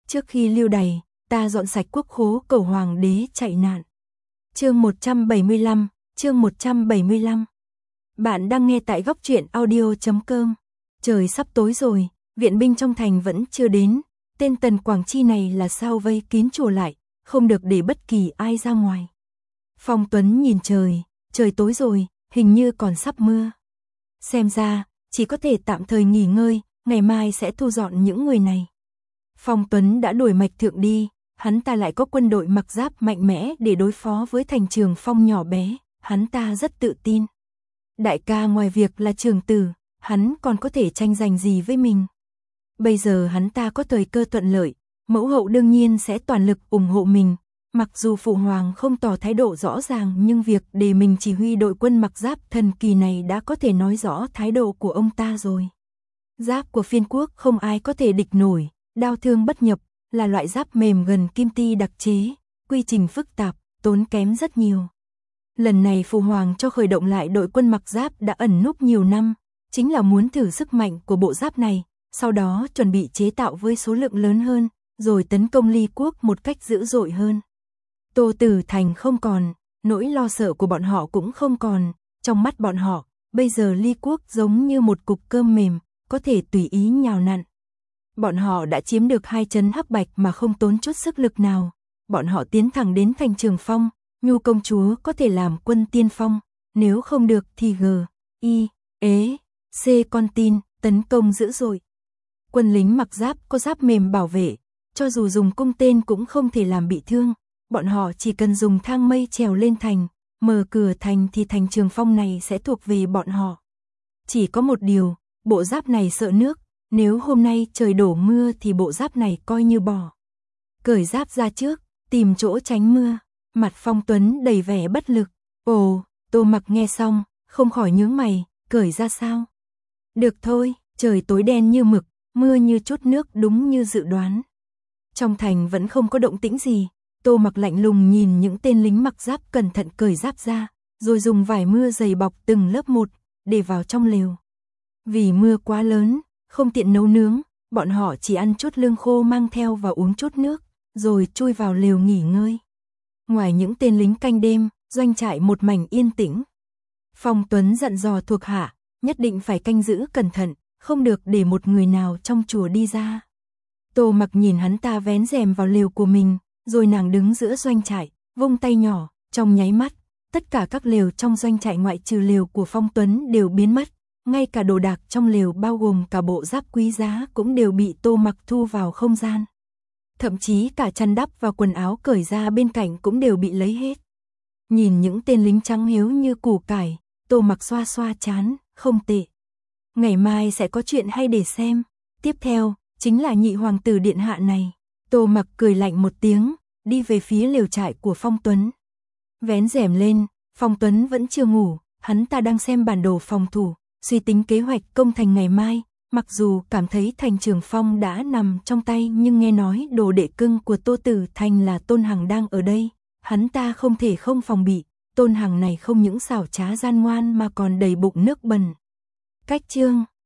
Trước khi lưu đày, ta dọn sạch quốc khố cầu hoàng đế chạy nạn. Chương 175, chương 175. Bạn đang nghe tại góc truyện audio.com. Trời sắp tối rồi, viện binh trong thành vẫn chưa đến, tên Tần Quảng Chi này là sao vây kín chùa lại, không được để bất kỳ ai ra ngoài. Phong Tuấn nhìn trời, trời tối rồi, hình như còn sắp mưa. Xem ra, chỉ có thể tạm thời nghỉ ngơi, ngày mai sẽ thu dọn những người này. Phong Tuấn đã đuổi Mạch Thượng đi, hắn ta lại có quân đội mặc giáp mạnh mẽ để đối phó với Thành Trường Phong nhỏ bé, hắn ta rất tự tin. Đại ca ngoài việc là trường tử, hắn còn có thể tranh giành gì với mình. Bây giờ hắn ta có thời cơ thuận lợi, mẫu hậu đương nhiên sẽ toàn lực ủng hộ mình. Mặc dù phụ hoàng không tỏ thái độ rõ ràng nhưng việc để mình chỉ huy đội quân mặc giáp thần kỳ này đã có thể nói rõ thái độ của ông ta rồi. Giáp của phiên quốc không ai có thể địch nổi, đao thương bất nhập, là loại giáp mềm gần kim ti đặc chế, quy trình phức tạp, tốn kém rất nhiều. Lần này phụ hoàng cho khởi động lại đội quân mặc giáp đã ẩn núp nhiều năm, chính là muốn thử sức mạnh của bộ giáp này, sau đó chuẩn bị chế tạo với số lượng lớn hơn, rồi tấn công Ly quốc một cách dữ dội hơn. Tô Tử Thành không còn, nỗi lo sợ của bọn họ cũng không còn, trong mắt bọn họ, bây giờ Ly quốc giống như một cục cơm mềm, có thể tùy ý nhào nặn. Bọn họ đã chiếm được 2 trấn Hắc Bạch mà không tốn chút sức lực nào, bọn họ tiến thẳng đến Thành Trường Phong, Nhu công chúa có thể làm quân tiên phong, nếu không được thì C con tin, tấn công dữ dội. Quân lính mặc giáp có giáp mềm bảo vệ, cho dù dùng cung tên cũng không thể làm bị thương. Bọn họ chỉ cần dùng thang mây trèo lên thành, mở cửa thành thì Thành Trường Phong này sẽ thuộc về bọn họ. Chỉ có một điều, bộ giáp này sợ nước, nếu hôm nay trời đổ mưa thì bộ giáp này coi như bỏ. Cởi giáp ra trước, tìm chỗ tránh mưa, mặt Phong Tuấn đầy vẻ bất lực. Ồ, Tô Mặc nghe xong, không khỏi nhướng mày, cởi ra sao? Được thôi, trời tối đen như mực, mưa như chút nước đúng như dự đoán. Trong thành vẫn không có động tĩnh gì. Tô Mặc lạnh lùng nhìn những tên lính mặc giáp cẩn thận cởi giáp ra, rồi dùng vải mưa dày bọc từng lớp một, để vào trong lều. Vì mưa quá lớn, không tiện nấu nướng, bọn họ chỉ ăn chút lương khô mang theo và uống chút nước, rồi chui vào lều nghỉ ngơi. Ngoài những tên lính canh đêm, doanh trại một mảnh yên tĩnh. Phong Tuấn dặn dò thuộc hạ, nhất định phải canh giữ cẩn thận, không được để một người nào trong chùa đi ra. Tô Mặc nhìn hắn ta vén rèm vào lều của mình. Rồi nàng đứng giữa doanh trại, vung tay nhỏ, trong nháy mắt, tất cả các lều trong doanh trại ngoại trừ lều của Phong Tuấn đều biến mất, ngay cả đồ đạc trong lều bao gồm cả bộ giáp quý giá cũng đều bị Tô Mặc thu vào không gian. Thậm chí cả chăn đắp và quần áo cởi ra bên cạnh cũng đều bị lấy hết. Nhìn những tên lính trắng hiếu như củ cải, Tô Mặc xoa xoa trán, không tệ. Ngày mai sẽ có chuyện hay để xem. Tiếp theo, chính là nhị hoàng tử điện hạ này. Tô Mặc cười lạnh một tiếng, đi về phía lều trại của Phong Tuấn. Vén rèm lên, Phong Tuấn vẫn chưa ngủ, hắn ta đang xem bản đồ phòng thủ, suy tính kế hoạch công thành ngày mai. Mặc dù cảm thấy Thành Trường Phong đã nằm trong tay nhưng nghe nói đồ đệ cưng của Tô Tử Thành là Tôn Hằng đang ở đây, hắn ta không thể không phòng bị. Tôn Hằng này không những xảo trá gian ngoan mà còn đầy bụng nước bẩn. Cách chương